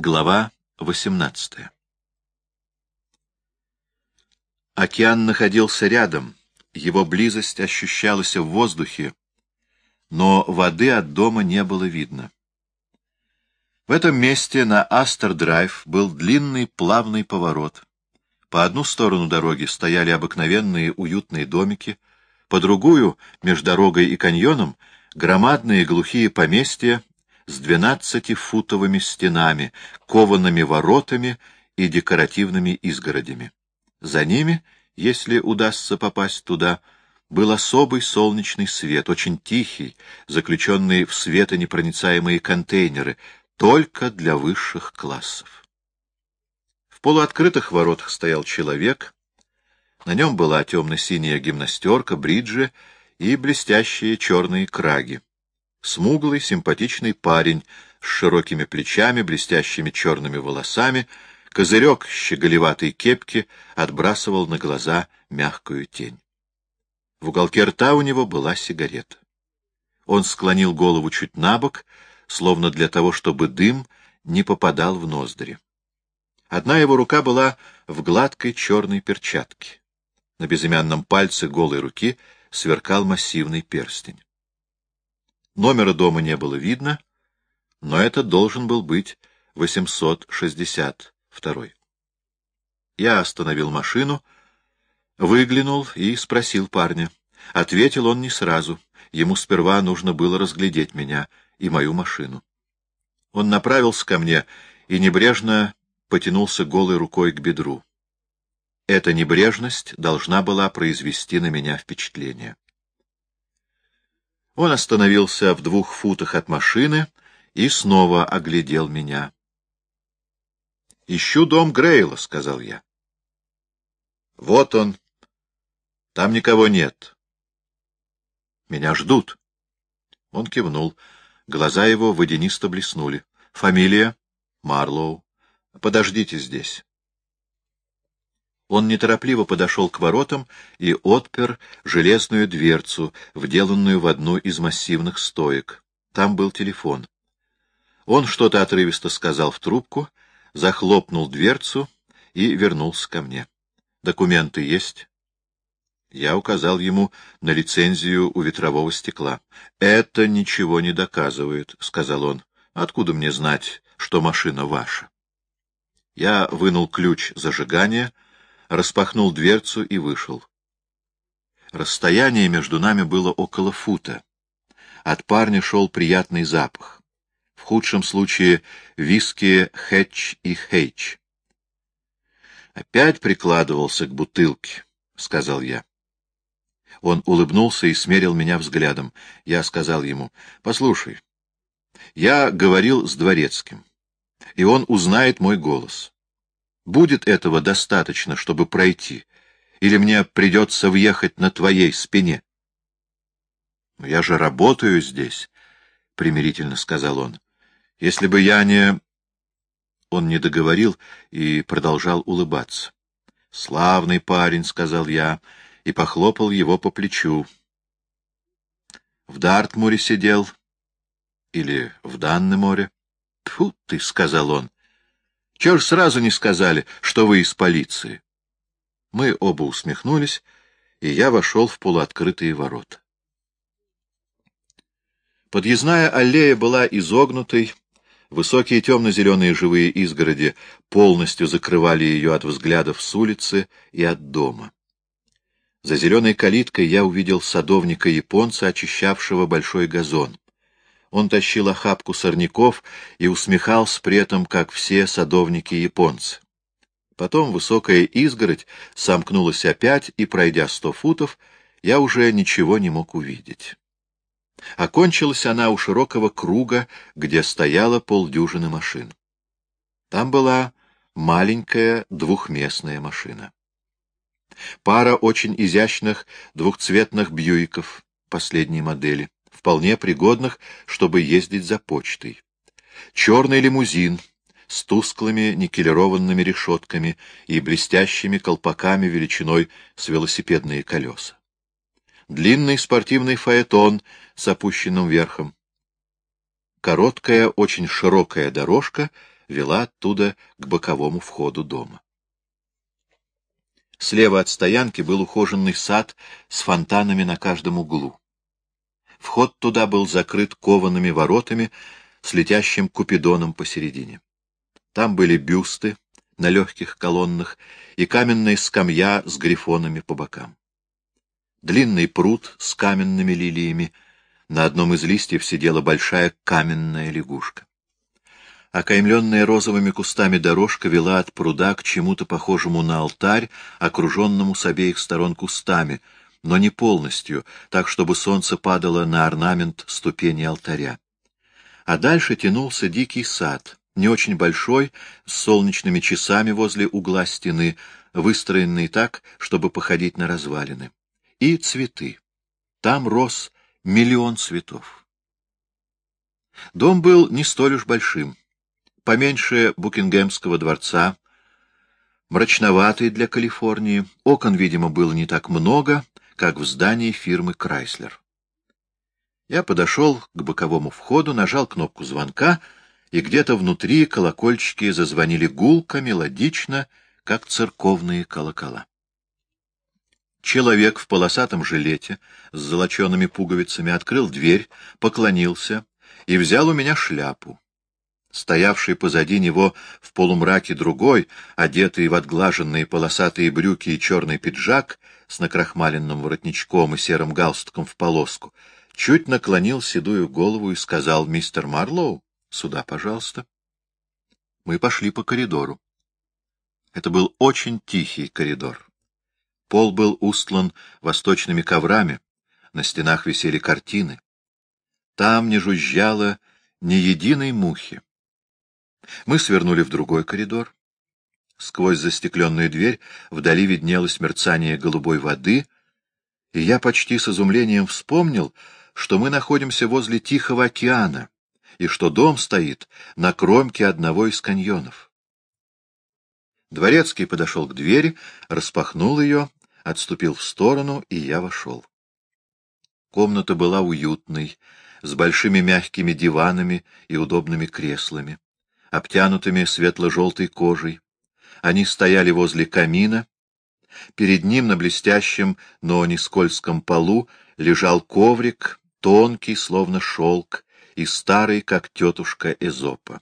Глава 18. Океан находился рядом, его близость ощущалась в воздухе, но воды от дома не было видно. В этом месте на Астер-драйв был длинный плавный поворот. По одну сторону дороги стояли обыкновенные уютные домики, по другую, между дорогой и каньоном, громадные глухие поместья с 12-футовыми стенами, коваными воротами и декоративными изгородями. За ними, если удастся попасть туда, был особый солнечный свет, очень тихий, заключенный в светонепроницаемые контейнеры, только для высших классов. В полуоткрытых воротах стоял человек, на нем была темно-синяя гимнастерка, бриджи и блестящие черные краги. Смуглый, симпатичный парень с широкими плечами, блестящими черными волосами, козырек щеголеватой кепки отбрасывал на глаза мягкую тень. В уголке рта у него была сигарета. Он склонил голову чуть набок, словно для того, чтобы дым не попадал в ноздри. Одна его рука была в гладкой черной перчатке. На безымянном пальце голой руки сверкал массивный перстень. Номера дома не было видно, но это должен был быть 862. Я остановил машину, выглянул и спросил парня. Ответил он не сразу. Ему сперва нужно было разглядеть меня и мою машину. Он направился ко мне и небрежно потянулся голой рукой к бедру. Эта небрежность должна была произвести на меня впечатление. Он остановился в 2 футах от машины и снова оглядел меня. — Ищу дом Грейла, — сказал я. — Вот он. Там никого нет. — Меня ждут. Он кивнул. Глаза его водянисто блеснули. — Фамилия? — Марлоу. — Подождите здесь. Он неторопливо подошел к воротам и отпер железную дверцу, вделанную в одну из массивных стоек. Там был телефон. Он что-то отрывисто сказал в трубку, захлопнул дверцу и вернулся ко мне. «Документы есть?» Я указал ему на лицензию у ветрового стекла. «Это ничего не доказывает», — сказал он. «Откуда мне знать, что машина ваша?» Я вынул ключ зажигания, распахнул дверцу и вышел. Расстояние между нами было около фута. От парня шел приятный запах. В худшем случае виски Хэтч и Хейч. «Опять прикладывался к бутылке», — сказал я. Он улыбнулся и смерил меня взглядом. Я сказал ему: «Послушай, я говорил с дворецким, и он узнает мой голос. Будет этого достаточно, чтобы пройти, или мне придется въехать на твоей спине?» «Но я же работаю здесь», — примирительно сказал он. «Если бы я не...» Он не договорил и продолжал улыбаться. «Славный парень», — сказал я, и похлопал его по плечу. «В Дартмуре сидел? Или в Даннеморе?» «Тьфу ты», — сказал он. «Чего ж сразу не сказали, что вы из полиции?» Мы оба усмехнулись, и я вошел в полуоткрытые ворота. Подъездная аллея была изогнутой, высокие темно-зеленые живые изгороди полностью закрывали ее от взглядов с улицы и от дома. За зеленой калиткой я увидел садовника-японца, очищавшего большой газон. Он тащил охапку сорняков и усмехался при этом, как все садовники-японцы. Потом высокая изгородь сомкнулась опять, и, пройдя 100 футов, я уже ничего не мог увидеть. Окончилась она у широкого круга, где стояло полдюжины машин. Там была маленькая двухместная машина. Пара очень изящных двухцветных Бьюиков последней модели, вполне пригодных, чтобы ездить за почтой. Черный лимузин с тусклыми никелированными решетками и блестящими колпаками величиной с велосипедные колеса. Длинный спортивный фаэтон с опущенным верхом. Короткая, очень широкая дорожка, вела оттуда к боковому входу дома. Слева от стоянки был ухоженный сад с фонтанами на каждом углу. Вход туда был закрыт коваными воротами с летящим купидоном посередине. Там были бюсты на легких колоннах и каменная скамья с грифонами по бокам. Длинный пруд с каменными лилиями, на одном из листьев сидела большая каменная лягушка. Окаймленная розовыми кустами дорожка вела от пруда к чему-то похожему на алтарь, окруженному с обеих сторон кустами, но не полностью, так, чтобы солнце падало на орнамент ступени алтаря. А дальше тянулся дикий сад, не очень большой, с солнечными часами возле угла стены, выстроенный так, чтобы походить на развалины. И цветы. Там рос 1 000 000 цветов. Дом был не столь уж большим. Поменьше Букингемского дворца, мрачноватый для Калифорнии, окон, видимо, было не так много, как в здании фирмы Крайслер. Я подошел к боковому входу, нажал кнопку звонка, и где-то внутри колокольчики зазвонили гулко, мелодично, как церковные колокола. Человек в полосатом жилете с золочеными пуговицами открыл дверь, поклонился и взял у меня шляпу. Стоявший позади него в полумраке другой, одетый в отглаженные полосатые брюки и черный пиджак с накрахмаленным воротничком и серым галстуком в полоску, чуть наклонил седую голову и сказал: «Мистер Марлоу, сюда, пожалуйста». Мы пошли по коридору. Это был очень тихий коридор. Пол был устлан восточными коврами, на стенах висели картины. Там не жужжало ни единой мухи. Мы свернули в другой коридор. Сквозь застекленную дверь вдали виднелось мерцание голубой воды, и я почти с изумлением вспомнил, что мы находимся возле Тихого океана, и что дом стоит на кромке одного из каньонов. Дворецкий подошел к двери, распахнул ее, отступил в сторону, и я вошел. Комната была уютной, с большими мягкими диванами и удобными креслами, обтянутыми светло-желтой кожей. Они стояли возле камина. Перед ним на блестящем, но не скользком полу лежал коврик, тонкий, словно шелк, и старый, как тетушка Эзопа.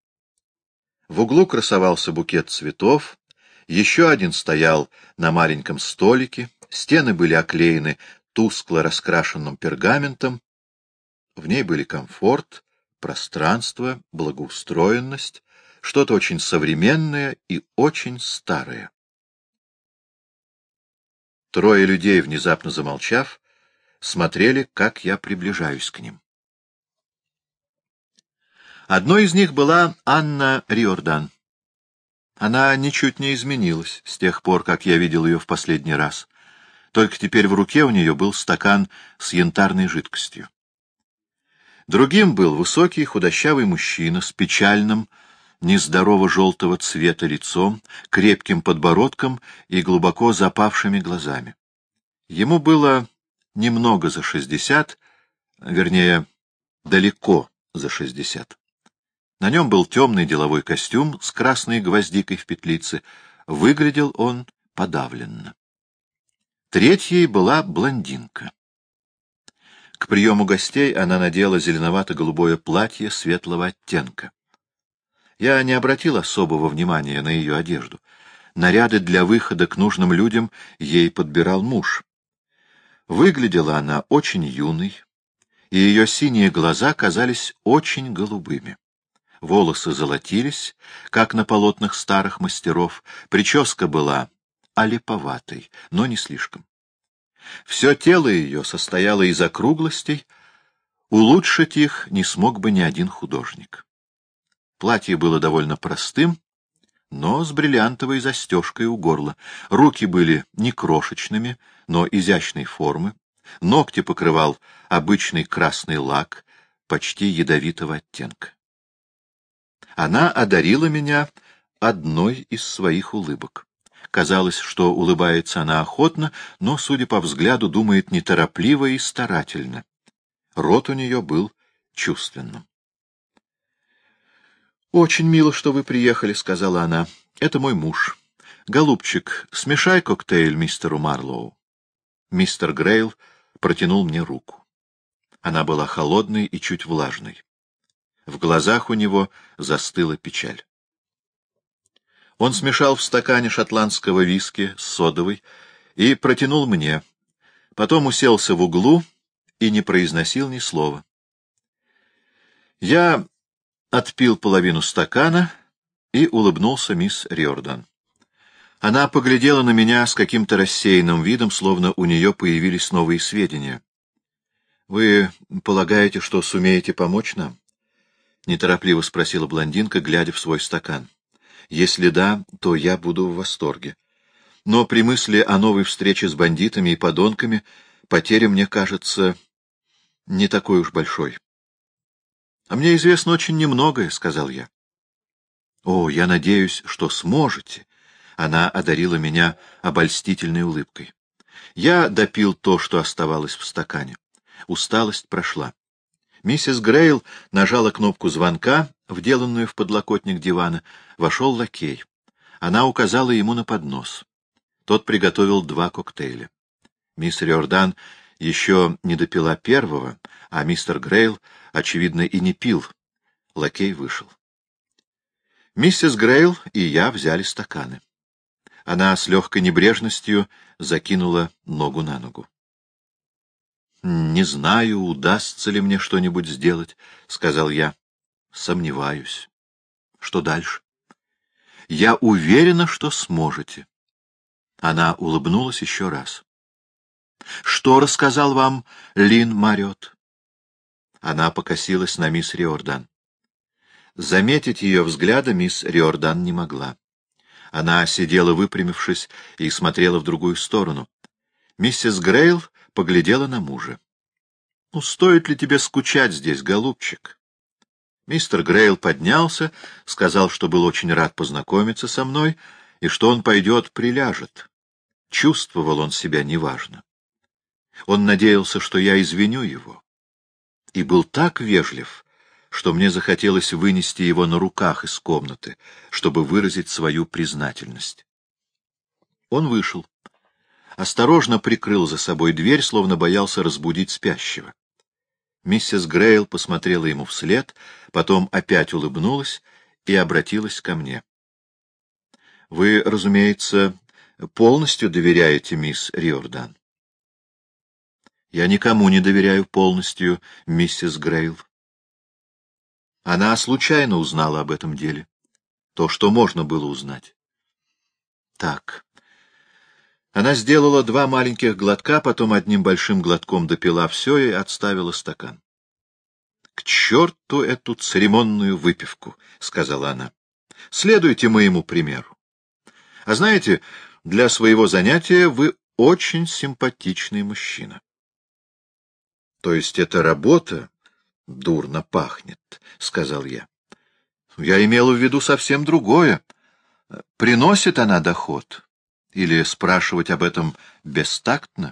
В углу красовался букет цветов, еще один стоял на маленьком столике, стены были оклеены тускло раскрашенным пергаментом. В ней были комфорт, пространство, благоустроенность, что-то очень современное и очень старое. Трое людей, внезапно замолчав, смотрели, как я приближаюсь к ним. Одной из них была Анна Риордан. Она ничуть не изменилась с тех пор, как я видел ее в последний раз. Только теперь в руке у нее был стакан с янтарной жидкостью. Другим был высокий худощавый мужчина с печальным, нездорово-желтого цвета лицом, крепким подбородком и глубоко запавшими глазами. Ему было немного за 60, вернее, далеко за 60. На нем был темный деловой костюм с красной гвоздикой в петлице. Выглядел он подавленно. Третьей была блондинка. К приему гостей она надела зеленовато-голубое платье светлого оттенка. Я не обратил особого внимания на ее одежду. Наряды для выхода к нужным людям ей подбирал муж. Выглядела она очень юной, и ее синие глаза казались очень голубыми. Волосы золотились, как на полотнах старых мастеров, прическа была олиповатой, но не слишком. Все тело ее состояло из округлостей, улучшить их не смог бы ни один художник. Платье было довольно простым, но с бриллиантовой застежкой у горла. Руки были не крошечными, но изящной формы. Ногти покрывал обычный красный лак, почти ядовитого оттенка. Она одарила меня одной из своих улыбок. Казалось, что улыбается она охотно, но, судя по взгляду, думает неторопливо и старательно. Рот у нее был чувственным. — Очень мило, что вы приехали, — сказала она. — Это мой муж. Голубчик, смешай коктейль мистеру Марлоу. Мистер Грейл протянул мне руку. Она была холодной и чуть влажной. В глазах у него застыла печаль. Он смешал в стакане шотландского виски с содовой и протянул мне. Потом уселся в углу и не произносил ни слова. Я отпил половину стакана и улыбнулся мисс Риордан. Она поглядела на меня с каким-то рассеянным видом, словно у нее появились новые сведения. — Вы полагаете, что сумеете помочь нам? — неторопливо спросила блондинка, глядя в свой стакан. — Если да, то я буду в восторге. Но при мысли о новой встрече с бандитами и подонками потеря, мне кажется, не такой уж большой. — А мне известно очень немногое, — сказал я. — О, я надеюсь, что сможете. Она одарила меня обольстительной улыбкой. Я допил то, что оставалось в стакане. Усталость прошла. Миссис Грейл нажала кнопку звонка, вделанную в подлокотник дивана. Вошел лакей. Она указала ему на поднос. Тот приготовил 2 коктейля. Мисс Риордан еще не допила первого, а мистер Грейл, очевидно, и не пил. Лакей вышел. Миссис Грейл и я взяли стаканы. Она с легкой небрежностью закинула ногу на ногу. — Не знаю, удастся ли мне что-нибудь сделать, — сказал я. — Сомневаюсь. — Что дальше? — Я уверена, что сможете. Она улыбнулась еще раз. — Что рассказал вам Лин Марриотт? Она покосилась на мисс Риордан. Заметить ее взгляда мисс Риордан не могла. Она сидела выпрямившись и смотрела в другую сторону. Миссис Грейл поглядела на мужа. — Ну, стоит ли тебе скучать здесь, голубчик? Мистер Грейл поднялся, сказал, что был очень рад познакомиться со мной и что он пойдет приляжет. Чувствовал он себя неважно. Он надеялся, что я извиню его. И был так вежлив, что мне захотелось вынести его на руках из комнаты, чтобы выразить свою признательность. Он вышел. Осторожно прикрыл за собой дверь, словно боялся разбудить спящего. Миссис Грейл посмотрела ему вслед, потом опять улыбнулась и обратилась ко мне. — Вы, разумеется, полностью доверяете мисс Риордан? — Я никому не доверяю полностью, миссис Грейл. Она случайно узнала об этом деле. То, что можно было узнать. Так. Она сделала 2 маленьких глотка, потом одним большим глотком допила все и отставила стакан. — К черту эту церемонную выпивку, — сказала она. — Следуйте моему примеру. А знаете, для своего занятия вы очень симпатичный мужчина. — То есть эта работа дурно пахнет, — сказал я. — Я имела в виду совсем другое. Приносит она доход? Или спрашивать об этом бестактно?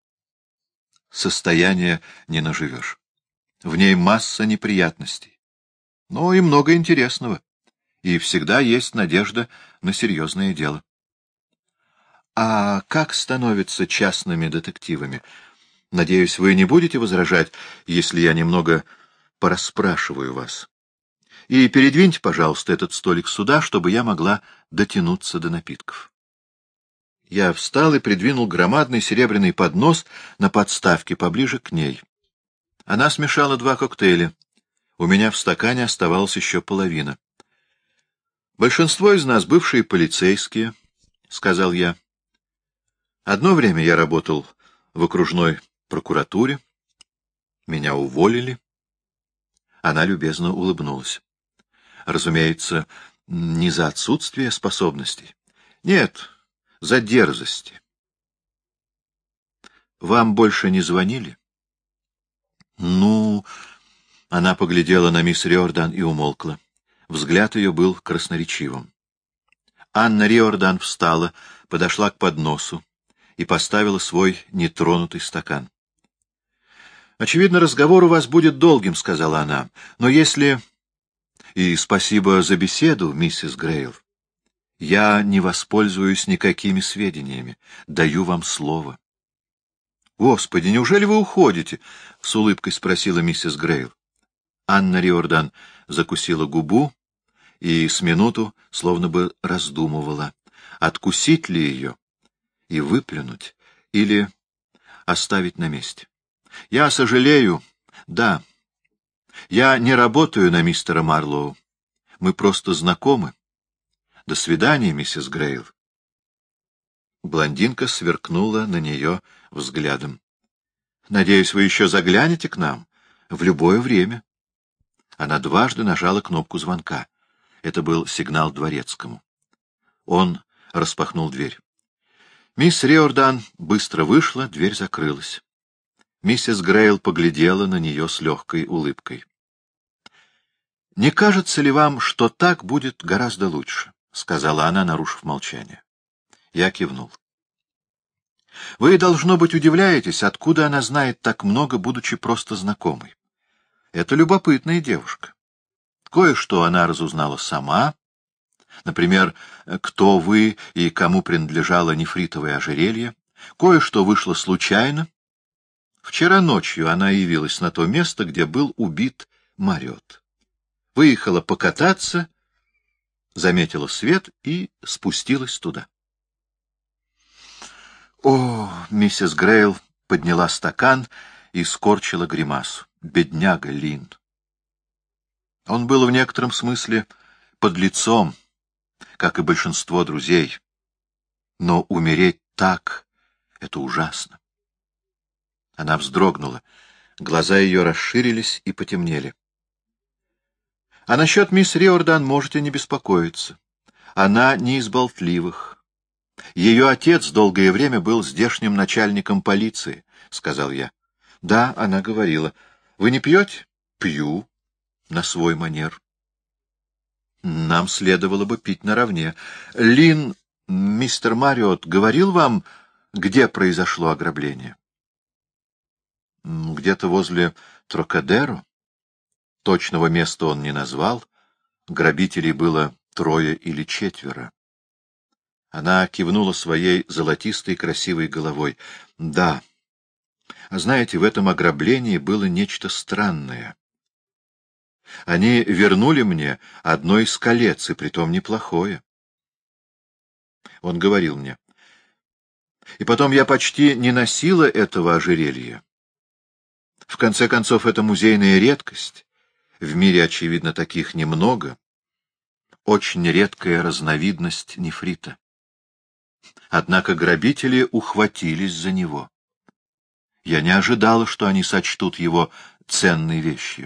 Состояние не наживешь. В ней масса неприятностей. Но и много интересного. И всегда есть надежда на серьезное дело. А как становятся частными детективами? Надеюсь, вы не будете возражать, если я немного порасспрашиваю вас. И передвиньте, пожалуйста, этот столик сюда, чтобы я могла дотянуться до напитков. Я встал и придвинул громадный серебряный поднос на подставке поближе к ней. Она смешала 2 коктейля. У меня в стакане оставалась еще половина. Большинство из нас бывшие полицейские, — сказал я. Одно время я работал в окружной прокуратуре. Меня уволили. Она любезно улыбнулась. Разумеется, не за отсутствие способностей. Нет, за дерзости. Вам больше не звонили? Ну... Она поглядела на мисс Риордан и умолкла. Взгляд ее был красноречивым. Анна Риордан встала, подошла к подносу и поставила свой нетронутый стакан. — Очевидно, разговор у вас будет долгим, — сказала она. — Но если... И спасибо за беседу, миссис Грейл. Я не воспользуюсь никакими сведениями. Даю вам слово. — Господи, неужели вы уходите? — с улыбкой спросила миссис Грейл. Анна Риордан закусила губу и с минуту словно бы раздумывала, откусить ли ее и выплюнуть, или оставить на месте. — Я сожалею. Да. Я не работаю на мистера Марлоу. Мы просто знакомы. До свидания, миссис Грейл. Блондинка сверкнула на нее взглядом. — Надеюсь, вы еще заглянете к нам? В любое время. Она дважды нажала кнопку звонка. Это был сигнал дворецкому. Он распахнул дверь. Мисс Риордан быстро вышла, дверь закрылась. Миссис Грейл поглядела на нее с легкой улыбкой. — Не кажется ли вам, что так будет гораздо лучше? — сказала она, нарушив молчание. Я кивнул. — Вы, должно быть, удивляетесь, откуда она знает так много, будучи просто знакомой. Это любопытная девушка. Кое-что она разузнала сама. Например, кто вы и кому принадлежало нефритовое ожерелье. Кое-что вышло случайно. Вчера ночью она явилась на то место, где был убит Мариот. Выехала покататься, заметила свет и спустилась туда. О, миссис Грейл подняла стакан и скорчила гримасу. Бедняга Лин. Он был в некотором смысле подлецом, как и большинство друзей. Но умереть так — это ужасно. Она вздрогнула. Глаза ее расширились и потемнели. — А насчет мисс Риордан можете не беспокоиться. Она не из болтливых. Ее отец долгое время был здешним начальником полиции, — сказал я. — Да, она говорила. — Вы не пьете? — Пью. На свой манер. Нам следовало бы пить наравне. Лин, мистер Мариот, говорил вам, где произошло ограбление? Где-то возле Трокадеро. Точного места он не назвал. Грабителей было 3 или 4. Она кивнула своей золотистой красивой головой. Да. Знаете, в этом ограблении было нечто странное. Они вернули мне одно из колец, и притом неплохое. Он говорил мне. И потом я почти не носила этого ожерелья. В конце концов, это музейная редкость. В мире, очевидно, таких немного. Очень редкая разновидность нефрита. Однако грабители ухватились за него. Я не ожидала, что они сочтут его ценной вещью.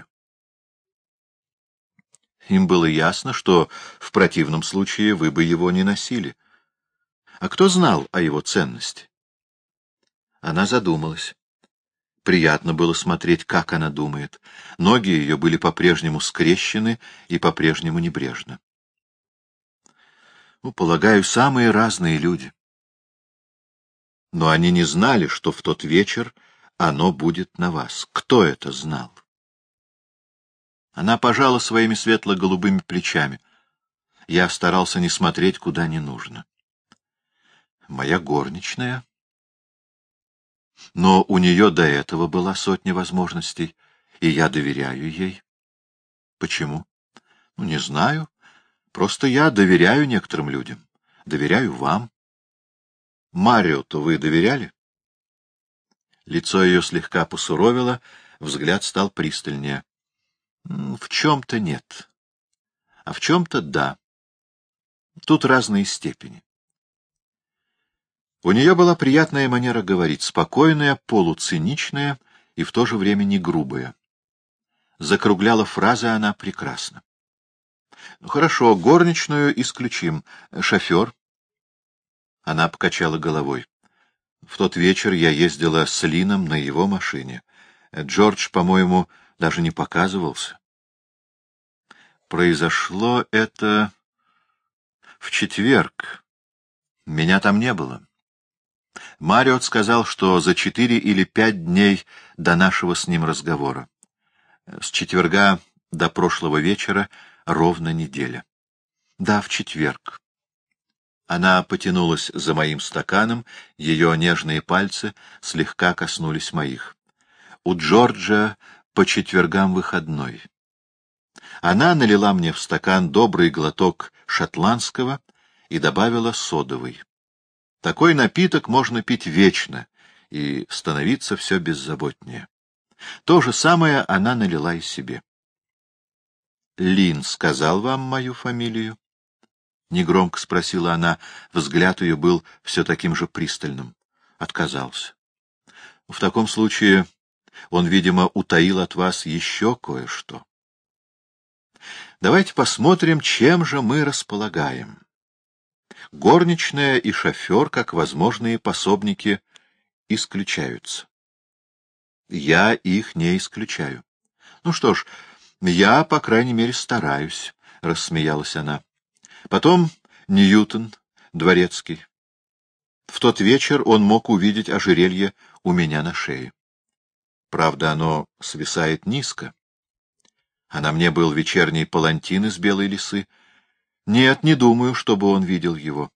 Им было ясно, что в противном случае вы бы его не носили. А кто знал о его ценности? Она задумалась. Приятно было смотреть, как она думает. Ноги ее были по-прежнему скрещены и по-прежнему небрежны. Ну, полагаю, самые разные люди. Но они не знали, что в тот вечер оно будет на вас. Кто это знал? Она пожала своими светло-голубыми плечами. Я старался не смотреть, куда не нужно. Моя горничная. Но у нее до этого была сотня возможностей, и я доверяю ей. Почему? Ну, не знаю. Просто я доверяю некоторым людям. Доверяю вам. Мариоту вы доверяли? Лицо ее слегка посуровило, взгляд стал пристальнее. В чем-то нет, а в чем-то да. Тут разные степени. У нее была приятная манера говорить, спокойная, полуциничная и в то же время не грубая. Закругляла фразы она прекрасно. Хорошо, горничную исключим. Шофер? Она покачала головой. В тот вечер я ездила с Лином на его машине. Джордж, по-моему, даже не показывался. Произошло это в четверг. Меня там не было. Мариот сказал, что за 4 или 5 дней до нашего с ним разговора. С четверга до прошлого вечера ровно неделя. Да, в четверг. Она потянулась за моим стаканом, ее нежные пальцы слегка коснулись моих. У Джорджа по четвергам выходной. Она налила мне в стакан добрый глоток шотландского и добавила содовый. Такой напиток можно пить вечно и становиться все беззаботнее. То же самое она налила и себе. — Лин сказал вам мою фамилию? — негромко спросила она. Взгляд ее был все таким же пристальным. Отказался. — В таком случае он, видимо, утаил от вас еще кое-что. Давайте посмотрим, чем же мы располагаем. Горничная и шофер, как возможные пособники, исключаются. Я их не исключаю. Ну что ж, я, по крайней мере, стараюсь, — рассмеялась она. Потом Ньютон, дворецкий. В тот вечер он мог увидеть ожерелье у меня на шее. Правда, оно свисает низко. А на мне был вечерний палантин из белой лисы. Нет, не думаю, чтобы он видел его.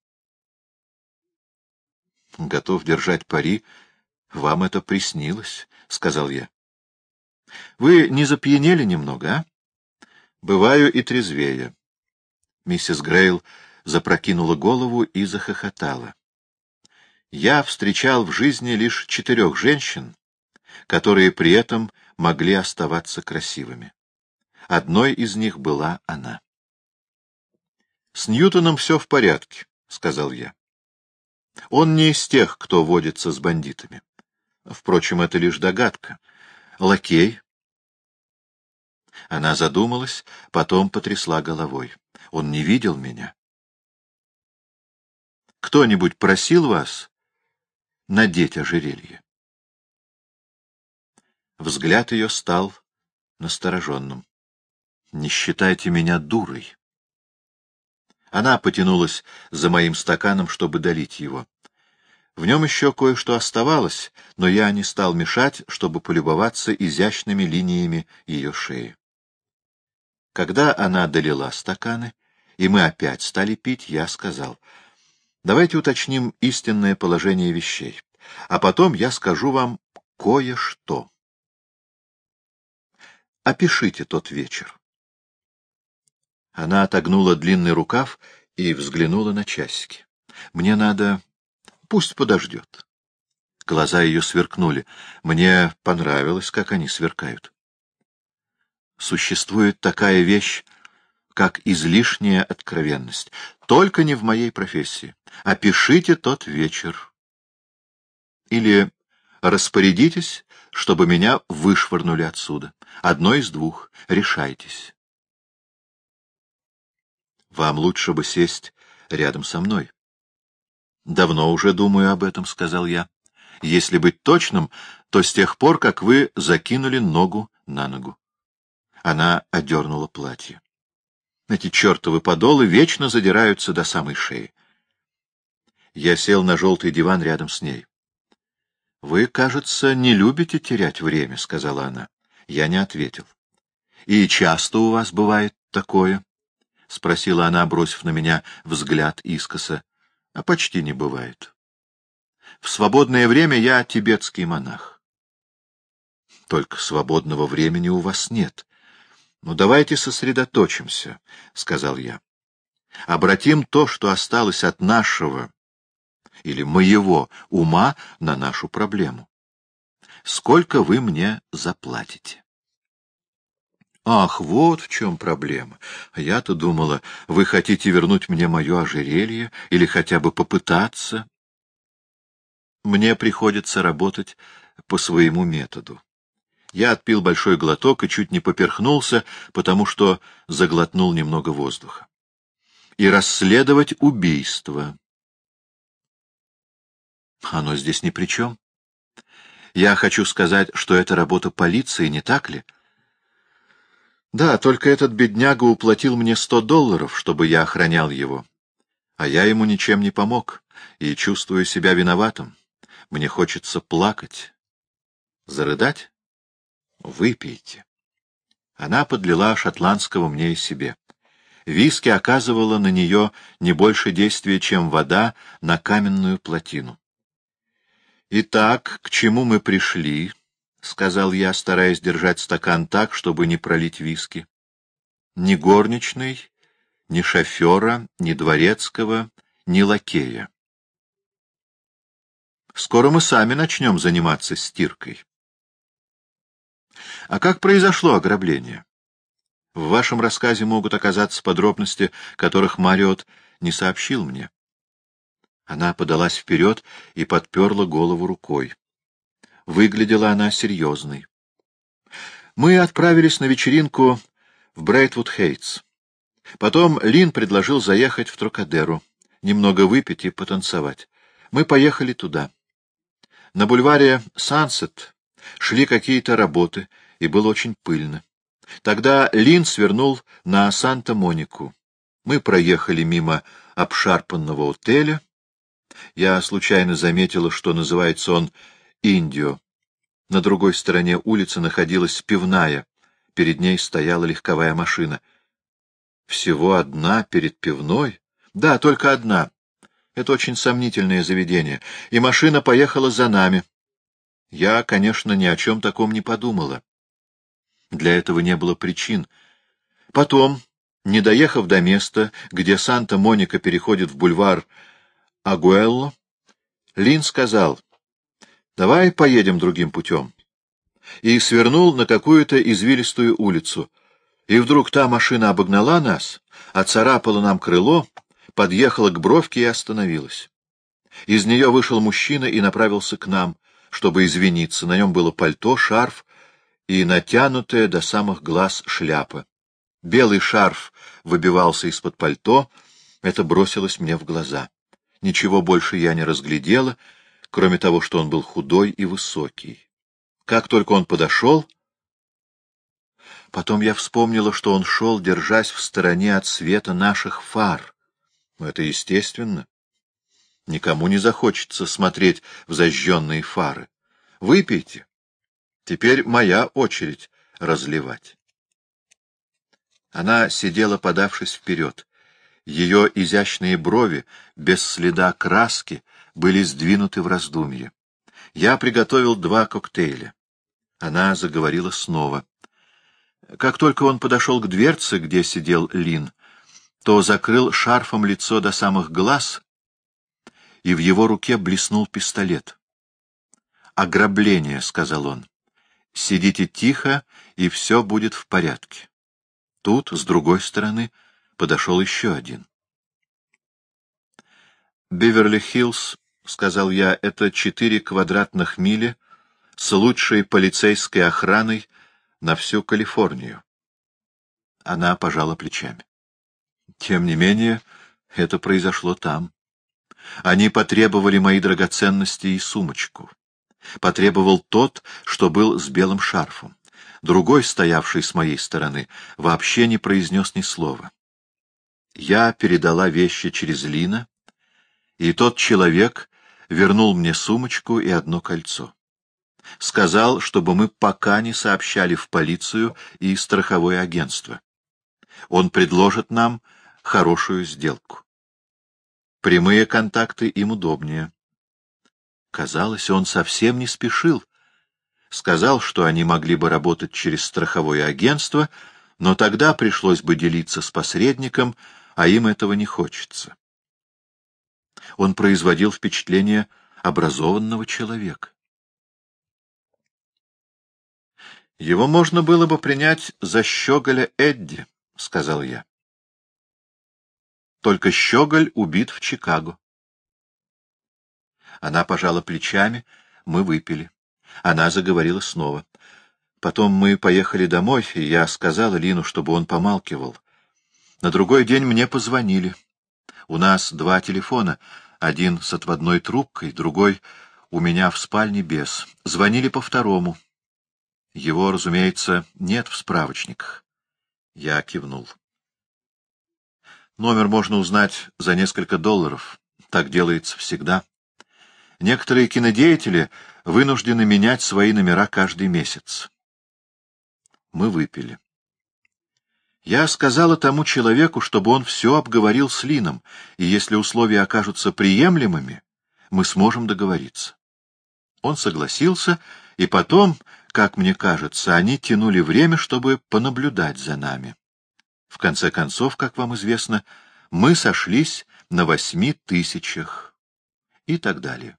— Готов держать пари, вам это приснилось, — сказал я. — Вы не запьянели немного, а? — Бываю и трезвее. Миссис Грейл запрокинула голову и захохотала. Я встречал в жизни лишь 4 женщин, которые при этом могли оставаться красивыми. Одной из них была она. — С Ньютоном все в порядке, — сказал я. Он не из тех, кто водится с бандитами. Впрочем, это лишь догадка. Лакей. Она задумалась, потом потрясла головой. Он не видел меня. Кто-нибудь просил вас надеть ожерелье? Взгляд ее стал настороженным. Не считайте меня дурой. Она потянулась за моим стаканом, чтобы долить его. В нем еще кое-что оставалось, но я не стал мешать, чтобы полюбоваться изящными линиями ее шеи. Когда она долила стаканы, и мы опять стали пить, я сказал: давайте уточним истинное положение вещей, а потом я скажу вам кое-что. Опишите тот вечер. Она отогнула длинный рукав и взглянула на часики. Мне надо... Пусть подождет. Глаза ее сверкнули. Мне понравилось, как они сверкают. Существует такая вещь, как излишняя откровенность. Только не в моей профессии. Опишите тот вечер. Или распорядитесь, чтобы меня вышвырнули отсюда. Одно из двух. Решайтесь. Вам лучше бы сесть рядом со мной. Давно уже думаю об этом, — сказал я. Если быть точным, то с тех пор, как вы закинули ногу на ногу. Она одернула платье. Эти чертовы подолы вечно задираются до самой шеи. Я сел на желтый диван рядом с ней. — Вы, кажется, не любите терять время, — сказала она. Я не ответил. — И часто у вас бывает такое? — спросила она, бросив на меня взгляд искоса. — А почти не бывает. В свободное время я тибетский монах. — Только свободного времени у вас нет. — Ну, давайте сосредоточимся, — сказал я. — Обратим то, что осталось от нашего или моего ума, на нашу проблему. Сколько вы мне заплатите? Ах, вот в чем проблема. Я-то думала, вы хотите вернуть мне мое ожерелье или хотя бы попытаться. Мне приходится работать по своему методу. Я отпил большой глоток и чуть не поперхнулся, потому что заглотнул немного воздуха. И расследовать убийство. Оно здесь ни при чем. Я хочу сказать, что это работа полиции, не так ли? Да, только этот бедняга уплатил мне $100, чтобы я охранял его. А я ему ничем не помог и чувствую себя виноватым. Мне хочется плакать. Зарыдать? Выпейте. Она подлила шотландского мне и себе. Виски оказывала на нее не больше действия, чем вода на каменную плотину. «Итак, к чему мы пришли?» — сказал я, стараясь держать стакан так, чтобы не пролить виски. «Ни горничной, ни шофера, ни дворецкого, ни лакея. Скоро мы сами начнем заниматься стиркой». «А как произошло ограбление? В вашем рассказе могут оказаться подробности, которых Мариот не сообщил мне». Она подалась вперед и подперла голову рукой. Выглядела она серьезной. Мы отправились на вечеринку в Брейтвуд-Хейтс. Потом Лин предложил заехать в Трокадеро, немного выпить и потанцевать. Мы поехали туда. На бульваре Сансет шли какие-то работы, и было очень пыльно. Тогда Лин свернул на Санта-Монику. Мы проехали мимо обшарпанного отеля. Я случайно заметила, что называется он «Индио». На другой стороне улицы находилась пивная. Перед ней стояла легковая машина. Всего одна перед пивной? Да, только одна. Это очень сомнительное заведение. И машина поехала за нами. Я, конечно, ни о чем таком не подумала. Для этого не было причин. Потом, не доехав до места, где Санта-Моника переходит в бульвар Агуэлло, Лин сказал: «Давай поедем другим путем». И свернул на какую-то извилистую улицу. И вдруг та машина обогнала нас, оцарапала нам крыло, подъехала к бровке и остановилась. Из нее вышел мужчина и направился к нам, чтобы извиниться. На нем было пальто, шарф и натянутая до самых глаз шляпа. Белый шарф выбивался из-под пальто, это бросилось мне в глаза. Ничего больше я не разглядела, кроме того, что он был худой и высокий. Как только он подошел... Потом я вспомнила, что он шел, держась в стороне от света наших фар. Это естественно. Никому не захочется смотреть в зажженные фары. Выпейте. Теперь моя очередь разливать. Она сидела, подавшись вперед. Ее изящные брови, без следа краски, были сдвинуты в раздумье. Я приготовил 2 коктейля. Она заговорила снова. Как только он подошел к дверце, где сидел Лин, то закрыл шарфом лицо до самых глаз, и в его руке блеснул пистолет. «Ограбление», — сказал он. «Сидите тихо, и все будет в порядке». Тут, с другой стороны, подошел еще один. «Биверли-Хиллз», — сказал я, — это 4 квадратных мили с лучшей полицейской охраной на всю Калифорнию. Она пожала плечами. Тем не менее, это произошло там. Они потребовали мои драгоценности и сумочку. Потребовал тот, что был с белым шарфом. Другой, стоявший с моей стороны, вообще не произнес ни слова. Я передала вещи через Лина, и тот человек вернул мне сумочку и 1 кольцо. Сказал, чтобы мы пока не сообщали в полицию и страховое агентство. Он предложит нам хорошую сделку. Прямые контакты им удобнее. Казалось, он совсем не спешил. Сказал, что они могли бы работать через страховое агентство, но тогда пришлось бы делиться с посредником, а им этого не хочется. Он производил впечатление образованного человека. «Его можно было бы принять за щеголя Эдди», — сказал я. «Только щеголь убит в Чикаго». Она пожала плечами, мы выпили. Она заговорила снова. Потом мы поехали домой, и я сказала Лину, чтобы он помалкивал. На другой день мне позвонили. У нас 2 телефона, один с отводной трубкой, другой у меня в спальне без. Звонили по второму. Его, разумеется, нет в справочниках. Я кивнул. Номер можно узнать за несколько $. Так делается всегда. Некоторые кинодеятели вынуждены менять свои номера каждый месяц. Мы выпили. Я сказала тому человеку, чтобы он все обговорил с Лином, и если условия окажутся приемлемыми, мы сможем договориться. Он согласился, и потом, как мне кажется, они тянули время, чтобы понаблюдать за нами. В конце концов, как вам известно, мы сошлись на 8000 и так далее.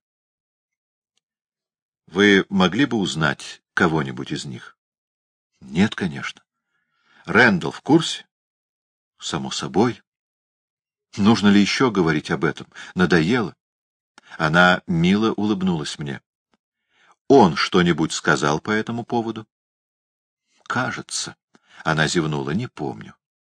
Вы могли бы узнать кого-нибудь из них? Нет, конечно. Рэндалл в курсе? Само собой. Нужно ли еще говорить об этом? Надоело. Она мило улыбнулась мне. Он что-нибудь сказал по этому поводу? Кажется. Она зевнула. Не помню.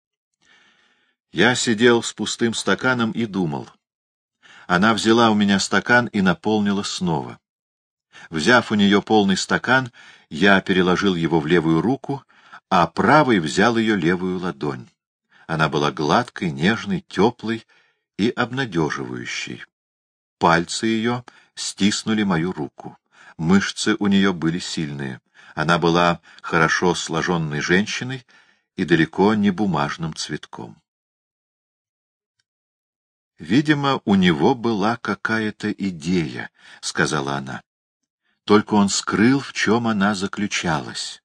Я сидел с пустым стаканом и думал. Она взяла у меня стакан и наполнила снова. Взяв у нее полный стакан, я переложил его в левую руку, а правой взял ее левую ладонь. Она была гладкой, нежной, теплой и обнадеживающей. Пальцы ее стиснули мою руку. Мышцы у нее были сильные. Она была хорошо сложенной женщиной и далеко не бумажным цветком. «Видимо, у него была какая-то идея», — сказала она. «Только он скрыл, в чем она заключалась».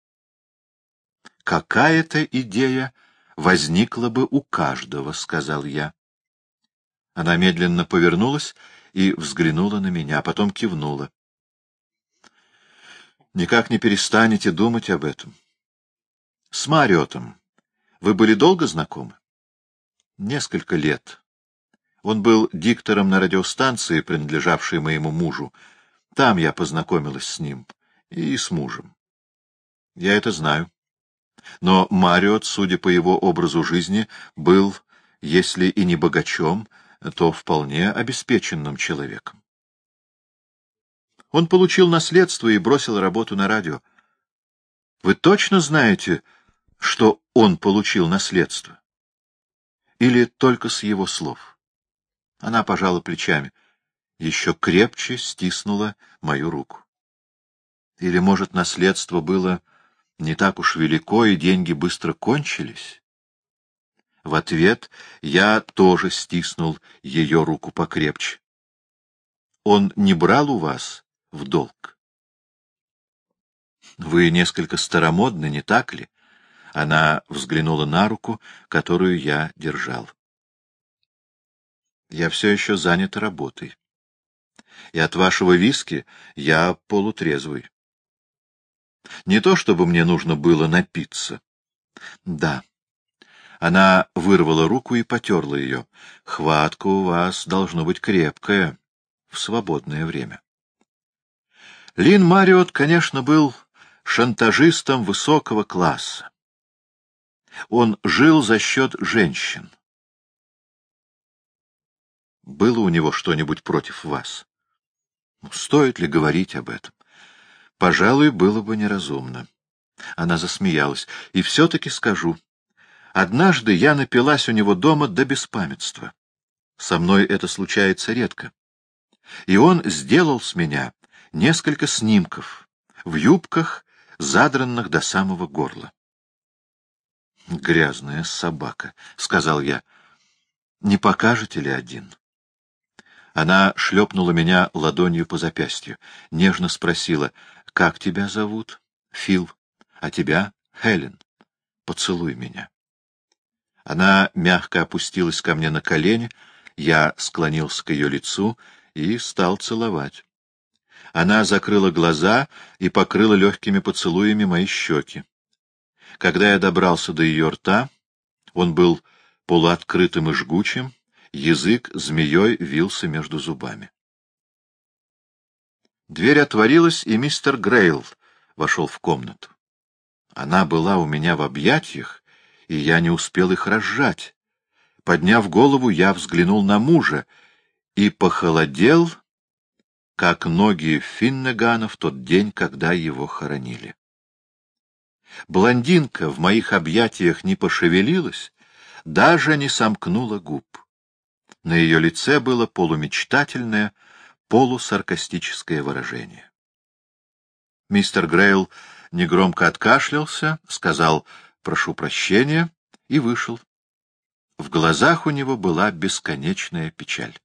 «Какая-то идея возникла бы у каждого», — сказал я. Она медленно повернулась и взглянула на меня, потом кивнула. «Никак не перестанете думать об этом. С Мариотом вы были долго знакомы?» «Несколько лет. Он был диктором на радиостанции, принадлежавшей моему мужу. Там я познакомилась с ним и с мужем. Я это знаю. Но Мариот, судя по его образу жизни, был, если и не богачом, то вполне обеспеченным человеком. Он получил наследство и бросил работу на радио. Вы точно знаете, что он получил наследство? Или только с его слов? Она пожала плечами, еще крепче стиснула мою руку. Или, может, наследство было не так уж велико, и деньги быстро кончились? В ответ я тоже стиснул ее руку покрепче. Он не брал у вас в долг? Вы несколько старомодны, не так ли? Она взглянула на руку, которую я держал. Я все еще занят работой. И от вашего виски я полутрезвый. Не то чтобы мне нужно было напиться. Да. Она вырвала руку и потерла ее. Хватка у вас должно быть крепкая в свободное время. Лин Мариот, конечно, был шантажистом высокого класса. Он жил за счет женщин. Было у него что-нибудь против вас? Стоит ли говорить об этом? Пожалуй, было бы неразумно. Она засмеялась. И все-таки скажу. Однажды я напилась у него дома до беспамятства. Со мной это случается редко. И он сделал с меня несколько снимков в юбках, задранных до самого горла. «Грязная собака», — сказал я. «Не покажете ли один?» Она шлепнула меня ладонью по запястью, нежно спросила: «Как тебя зовут?» «Фил. А тебя?» «Хелен. Поцелуй меня». Она мягко опустилась ко мне на колени, я склонился к ее лицу и стал целовать. Она закрыла глаза и покрыла легкими поцелуями мои щеки. Когда я добрался до ее рта, он был полуоткрытым и жгучим, язык змеей вился между зубами. Дверь отворилась, и мистер Грейл вошел в комнату. Она была у меня в объятиях, и я не успел их разжать. Подняв голову, я взглянул на мужа и похолодел, как ноги Финнегана в тот день, когда его хоронили. Блондинка в моих объятиях не пошевелилась, даже не сомкнула губ. На ее лице было полумечтательное, полусаркастическое выражение. Мистер Грейл негромко откашлялся, сказал «прошу прощения» и вышел. В глазах у него была бесконечная печаль.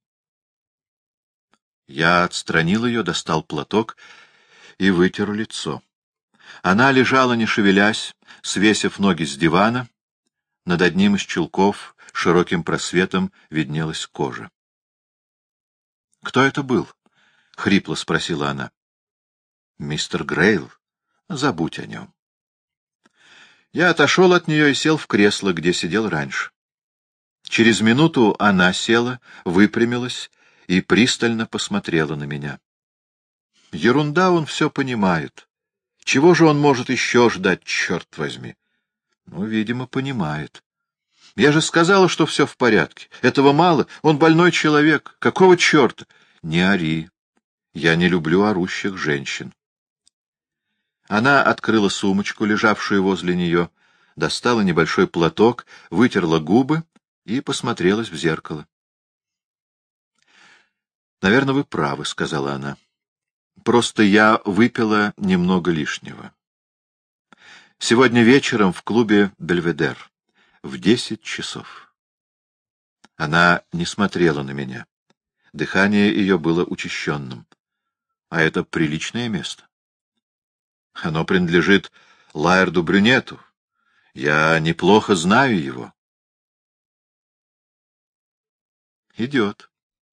Я отстранил ее, достал платок и вытер лицо. Она лежала, не шевелясь, свесив ноги с дивана. Над одним из чулков широким просветом виднелась кожа. — Кто это был? — хрипло спросила она. — Мистер Грейл. Забудь о нем. Я отошел от нее и сел в кресло, где сидел раньше. Через минуту она села, выпрямилась и пристально посмотрела на меня. Ерунда, он все понимает. Чего же он может еще ждать, черт возьми? Ну, видимо, понимает. Я же сказала, что все в порядке. Этого мало, он больной человек. Какого черта? Не ори. Я не люблю орущих женщин. Она открыла сумочку, лежавшую возле нее, достала небольшой платок, вытерла губы и посмотрелась в зеркало. — Наверное, вы правы, — сказала она. — Просто я выпила немного лишнего. Сегодня вечером в клубе «Бельведер» в 10 часов. Она не смотрела на меня. Дыхание ее было учащенным. А это приличное место. Оно принадлежит Лаэрду Брюнету. Я неплохо знаю его. Идет.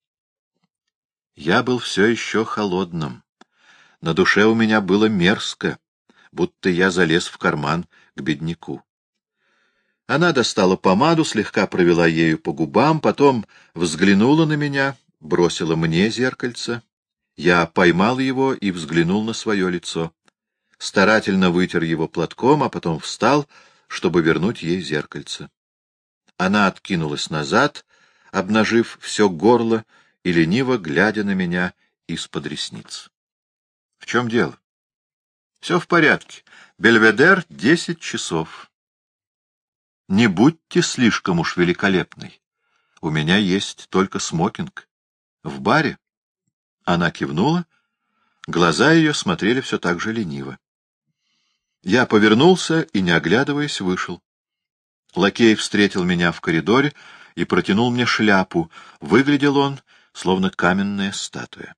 Я был все еще холодным. На душе у меня было мерзко, будто я залез в карман к бедняку. Она достала помаду, слегка провела ею по губам, потом взглянула на меня, бросила мне зеркальце. Я поймал его и взглянул на свое лицо. Старательно вытер его платком, а потом встал, чтобы вернуть ей зеркальце. Она откинулась назад, обнажив все горло и лениво глядя на меня из-под ресниц. — В чем дело? — Все в порядке. Бельведер, 10 часов. — Не будьте слишком уж великолепной. У меня есть только смокинг. — В баре? Она кивнула. Глаза ее смотрели все так же лениво. Я повернулся и, не оглядываясь, вышел. Лакей встретил меня в коридоре и протянул мне шляпу. Выглядел он, словно каменная статуя.